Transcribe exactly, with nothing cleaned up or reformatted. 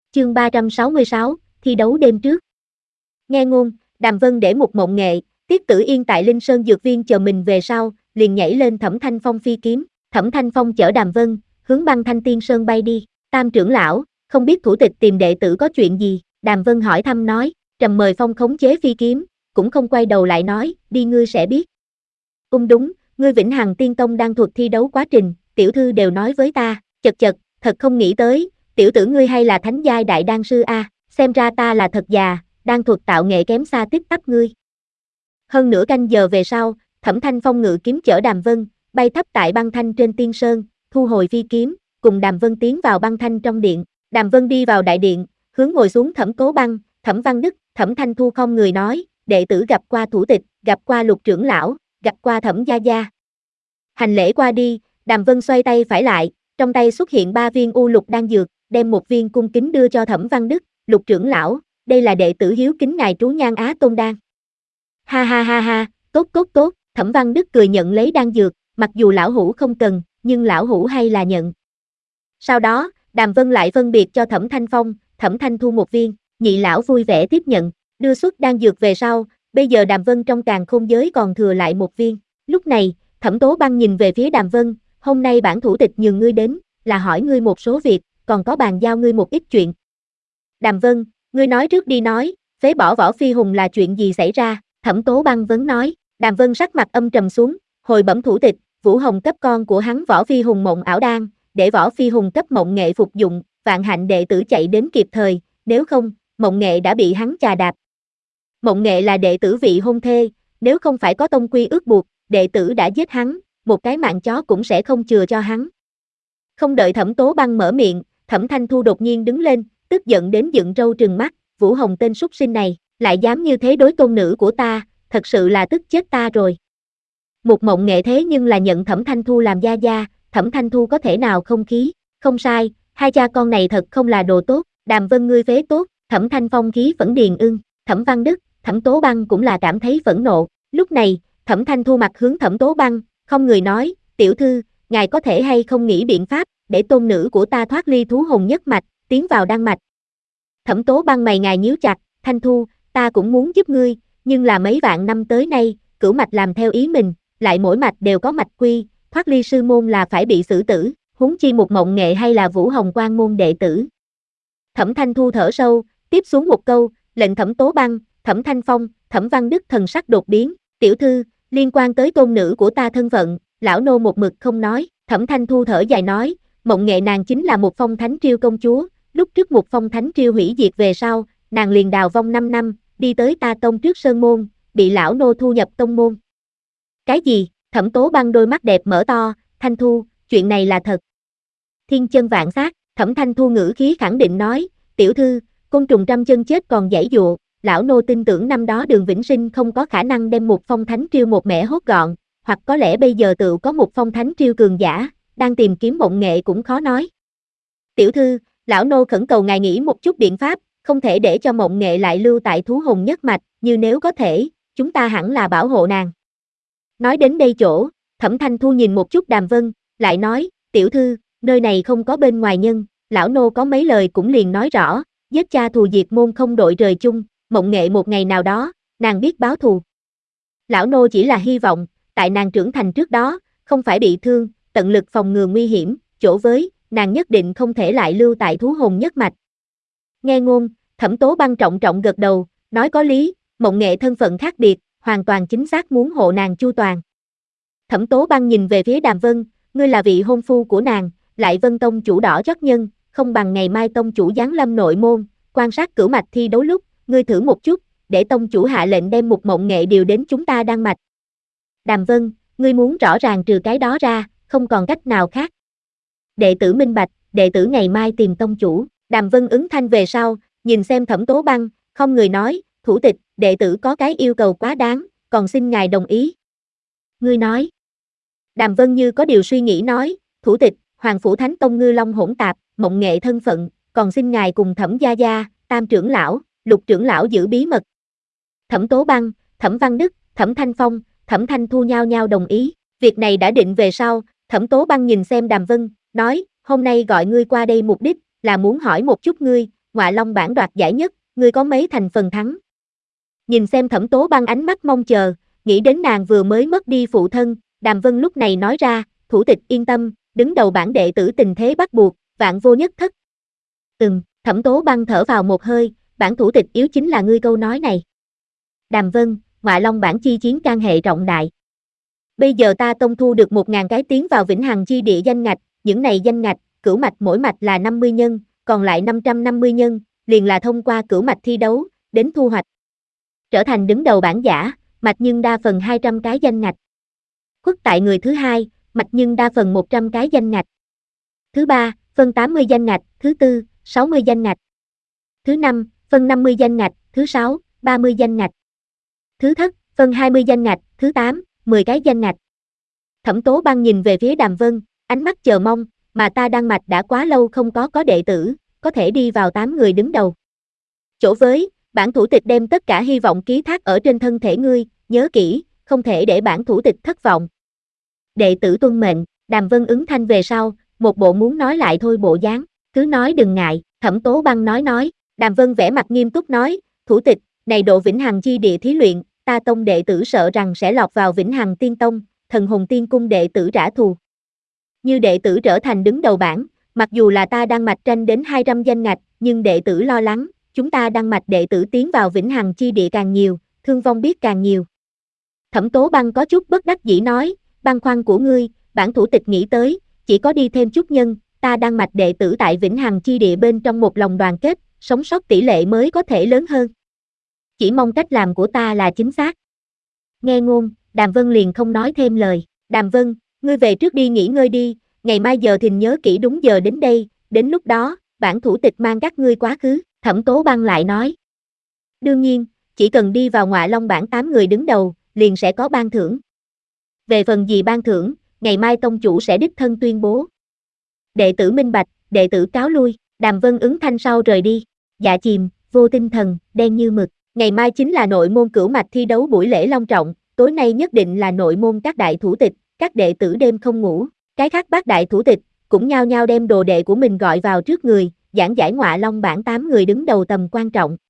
Chương ba trăm sáu mươi sáu, thi đấu đêm trước. Nghe ngôn, Đàm Vân để một mộng nghệ, Tiết Tử Yên tại Linh Sơn Dược Viên chờ mình về sau, liền nhảy lên Thẩm Thanh Phong phi kiếm, Thẩm Thanh Phong chở Đàm Vân, hướng Băng Thanh Tiên Sơn bay đi. Tam trưởng lão, không biết thủ tịch tìm đệ tử có chuyện gì? Đàm Vân hỏi thăm nói, Trầm Mời Phong khống chế phi kiếm, cũng không quay đầu lại nói, đi ngươi sẽ biết. Ung đúng, ngươi Vĩnh Hằng Tiên Tông đang thuật thi đấu quá trình, tiểu thư đều nói với ta, chật chật, thật không nghĩ tới, tiểu tử ngươi hay là thánh giai đại đan sư a, xem ra ta là thật già, đan thuật tạo nghệ kém xa tích tắp ngươi. Hơn nửa canh giờ về sau, Thẩm Thanh Phong ngự kiếm chở Đàm Vân, bay thấp tại băng thanh trên tiên sơn, thu hồi phi kiếm, cùng Đàm Vân tiến vào băng thanh trong điện. Đàm Vân đi vào đại điện, hướng ngồi xuống Thẩm Tố Băng, Thẩm Văn Đức, Thẩm Thanh Thu không người nói, đệ tử gặp qua thủ tịch, gặp qua Lục trưởng lão, gặp qua Thẩm gia gia. Hành lễ qua đi, Đàm Vân xoay tay phải lại, trong tay xuất hiện ba viên u lục đan dược, đem một viên cung kính đưa cho Thẩm Văn Đức, Lục trưởng lão, đây là đệ tử hiếu kính ngài trú nhan Á Tôn đan. Ha ha ha ha, tốt tốt tốt, Thẩm Văn Đức cười nhận lấy đan dược, mặc dù lão hủ không cần, nhưng lão hủ hay là nhận. Sau đó, Đàm Vân lại phân biệt cho Thẩm Thanh Phong, Thẩm Thanh Thu một viên, nhị lão vui vẻ tiếp nhận, đưa xuất đan dược về sau, bây giờ Đàm Vân trong càn khôn giới còn thừa lại một viên. Lúc này, Thẩm Tố Băng nhìn về phía Đàm Vân, hôm nay bản thủ tịch nhường ngươi đến, là hỏi ngươi một số việc, còn có bàn giao ngươi một ít chuyện. Đàm Vân, ngươi nói trước đi nói, phế bỏ Võ Phi Hùng là chuyện gì xảy ra? Thẩm Tố Băng vấn nói. Đàm Vân sắc mặt âm trầm xuống, hồi bẩm thủ tịch, Vũ Hồng cấp con của hắn Võ Phi Hùng mộng ảo đan, để Võ Phi Hùng cấp mộng nghệ phục dụng, vạn hạnh đệ tử chạy đến kịp thời, nếu không, mộng nghệ đã bị hắn chà đạp. Mộng nghệ là đệ tử vị hôn thê, nếu không phải có tông quy ước buộc, đệ tử đã giết hắn, một cái mạng chó cũng sẽ không chừa cho hắn. Không đợi Thẩm Tố Băng mở miệng, Thẩm Thanh Thu đột nhiên đứng lên, tức giận đến dựng râu trừng mắt, Vũ Hồng tên súc sinh này, lại dám như thế đối tôn nữ của ta, thật sự là tức chết ta rồi. Một mộng nghệ thế nhưng là nhận Thẩm Thanh Thu làm gia gia, Thẩm Thanh Thu có thể nào không khí, không sai, hai cha con này thật không là đồ tốt, Đàm Vân ngươi phế tốt, Thẩm Thanh Phong khí phẫn điền ưng, Thẩm Văn Đức, Thẩm Tố Băng cũng là cảm thấy phẫn nộ, lúc này, Thẩm Thanh Thu mặt hướng Thẩm Tố Băng, không người nói, tiểu thư, ngài có thể hay không nghĩ biện pháp, để tôn nữ của ta thoát ly thú hồn nhất mạch, tiến vào đan mạch. Thẩm Tố Băng mày ngài nhíu chặt, Thanh Thu, ta cũng muốn giúp ngươi, nhưng là mấy vạn năm tới nay, cửu mạch làm theo ý mình, lại mỗi mạch đều có mạch quy, thoát ly sư môn là phải bị xử tử, huống chi một mộng nghệ hay là Vũ Hồng quan môn đệ tử. Thẩm Thanh Thu thở sâu, tiếp xuống một câu, lệnh Thẩm Tố Băng, Thẩm Thanh Phong, Thẩm Văn Đức thần sắc đột biến, tiểu thư, liên quan tới tôn nữ của ta thân phận, lão nô một mực không nói, Thẩm Thanh Thu thở dài nói, mộng nghệ nàng chính là một phong thánh triêu công chúa, lúc trước một phong thánh triêu hủy diệt về sau, nàng liền đào vong năm năm, đi tới ta tông trước sơn môn, bị lão nô thu nhập tông môn. Cái gì? Thẩm Tố Băng đôi mắt đẹp mở to, Thanh Thu, chuyện này là thật. Thiên chân vạn sát, Thẩm Thanh Thu ngữ khí khẳng định nói, tiểu thư, côn trùng trăm chân chết còn giãy dụa, lão nô tin tưởng năm đó Đường Vĩnh Sinh không có khả năng đem một phong thánh triêu một mẻ hốt gọn, hoặc có lẽ bây giờ tự có một phong thánh triêu cường giả, đang tìm kiếm mộng nghệ cũng khó nói. Tiểu thư, lão nô khẩn cầu ngài nghĩ một chút biện pháp, không thể để cho mộng nghệ lại lưu tại thú hồn nhất mạch, như nếu có thể, chúng ta hẳn là bảo hộ nàng. Nói đến đây chỗ, Thẩm Thanh Thu nhìn một chút Đàm Vân, lại nói, tiểu thư, nơi này không có bên ngoài nhân, lão nô có mấy lời cũng liền nói rõ, giết cha thù diệt môn không đội trời chung, mộng nghệ một ngày nào đó, nàng biết báo thù. Lão nô chỉ là hy vọng, tại nàng trưởng thành trước đó, không phải bị thương, tận lực phòng ngừa nguy hiểm, chỗ với, nàng nhất định không thể lại lưu tại thú hồn nhất mạch. Nghe ngôn, Thẩm Tố Băng trọng trọng gật đầu, nói có lý, mộng nghệ thân phận khác biệt, hoàn toàn chính xác muốn hộ nàng chu toàn. Thẩm Tố Băng nhìn về phía Đàm Vân, ngươi là vị hôn phu của nàng, lại Vân tông chủ đỏ chót nhân, không bằng ngày mai tông chủ giáng lâm nội môn, quan sát cửu mạch thi đấu lúc, ngươi thử một chút, để tông chủ hạ lệnh đem một mộng nghệ điều đến chúng ta đan mạch. Đàm Vân, ngươi muốn rõ ràng trừ cái đó ra, không còn cách nào khác. Đệ tử minh bạch, đệ tử ngày mai tìm tông chủ. Đàm Vân ứng thanh về sau, nhìn xem Thẩm Tố Băng, không người nói, thủ tịch, đệ tử có cái yêu cầu quá đáng, còn xin ngài đồng ý. Ngươi nói. Đàm Vân như có điều suy nghĩ nói, thủ tịch, Hoàng Phủ Thánh Tông ngư long hỗn tạp, mộng nghệ thân phận, còn xin ngài cùng Thẩm gia gia, Tam trưởng lão, Lục trưởng lão giữ bí mật. Thẩm Tố Băng, Thẩm Văn Đức, Thẩm Thanh Phong, Thẩm Thanh Thu nhau nhau đồng ý, việc này đã định về sau, Thẩm Tố Băng nhìn xem Đàm Vân, nói, hôm nay gọi ngươi qua đây mục đích, là muốn hỏi một chút ngươi, Ngọa Long bảng đoạt giải nhất, ngươi có mấy thành phần thắng? Nhìn xem Thẩm Tố Băng ánh mắt mong chờ, nghĩ đến nàng vừa mới mất đi phụ thân, Đàm Vân lúc này nói ra, thủ tịch yên tâm, đứng đầu bảng đệ tử tình thế bắt buộc, vạn vô nhất thất. Ừm, Thẩm Tố Băng thở vào một hơi, bản thủ tịch yếu chính là ngươi câu nói này. Đàm Vân, Ngọa Long bảng chi chiến can hệ trọng đại. Bây giờ ta tông thu được một ngàn cái tiến vào vĩnh hằng chi địa danh ngạch, những này danh ngạch, cửu mạch mỗi mạch là năm mươi nhân, còn lại năm trăm năm mươi nhân, liền là thông qua cửu mạch thi đấu, đến thu hoạch. Trở thành đứng đầu bảng giả, mạch nhưng đa phần hai trăm cái danh ngạch. Khuất tại người thứ hai, mạch nhưng đa phần một trăm cái danh ngạch. Thứ ba, phân tám mươi danh ngạch, thứ tư, sáu mươi danh ngạch. Thứ năm, phân năm mươi danh ngạch, thứ sáu, ba mươi danh ngạch. Thứ thất, phân hai mươi danh ngạch, thứ tám, mười cái danh ngạch. Thẩm Tố Băng nhìn về phía Đàm Vân, ánh mắt chờ mong, mà ta Đan Mạch đã quá lâu không có có đệ tử, có thể đi vào tám người đứng đầu. Chỗ với, bản thủ tịch đem tất cả hy vọng ký thác ở trên thân thể ngươi, nhớ kỹ, không thể để bản thủ tịch thất vọng. Đệ tử tuân mệnh, Đàm Vân ứng thanh về sau, một bộ muốn nói lại thôi bộ dáng, cứ nói đừng ngại, Thẩm Tố Băng nói nói, Đàm Vân vẻ mặt nghiêm túc nói, thủ tịch, này độ vĩnh hằng chi địa thí luyện, ta tông đệ tử sợ rằng sẽ lọt vào vĩnh hằng tiên tông, thần hồn tiên cung đệ tử trả thù. Như đệ tử trở thành đứng đầu bảng, mặc dù là ta Đan Mạch tranh đến hai trăm danh ngạch, nhưng đệ tử lo lắng, chúng ta Đan Mạch đệ tử tiến vào vĩnh hằng chi địa càng nhiều, thương vong biết càng nhiều. Thẩm Tố Băng có chút bất đắc dĩ nói, băn khoăn của ngươi, bản thủ tịch nghĩ tới, chỉ có đi thêm chút nhân, ta Đan Mạch đệ tử tại vĩnh hằng chi địa bên trong một lòng đoàn kết, sống sót tỷ lệ mới có thể lớn hơn. Chỉ mong cách làm của ta là chính xác. Nghe ngôn, Đàm Vân liền không nói thêm lời, Đàm Vân, ngươi về trước đi nghỉ ngơi đi, ngày mai giờ thìn nhớ kỹ đúng giờ đến đây, đến lúc đó, bản thủ tịch mang các ngươi quá khứ, Thẩm Tố Băng lại nói. Đương nhiên, chỉ cần đi vào Ngọa Long bảng tám người đứng đầu, liền sẽ có ban thưởng. Về phần gì ban thưởng, ngày mai tông chủ sẽ đích thân tuyên bố. Đệ tử minh bạch, đệ tử cáo lui, Đàm Vân ứng thanh sau rời đi, dạ chìm, vô tinh thần, đen như mực. Ngày mai chính là nội môn cửu mạch thi đấu buổi lễ long trọng, tối nay nhất định là nội môn các đại thủ tịch, các đệ tử đêm không ngủ, cái khác bác đại thủ tịch, cũng nhao nhao đem đồ đệ của mình gọi vào trước người, giảng giải Ngọa Long bảng tám người đứng đầu tầm quan trọng.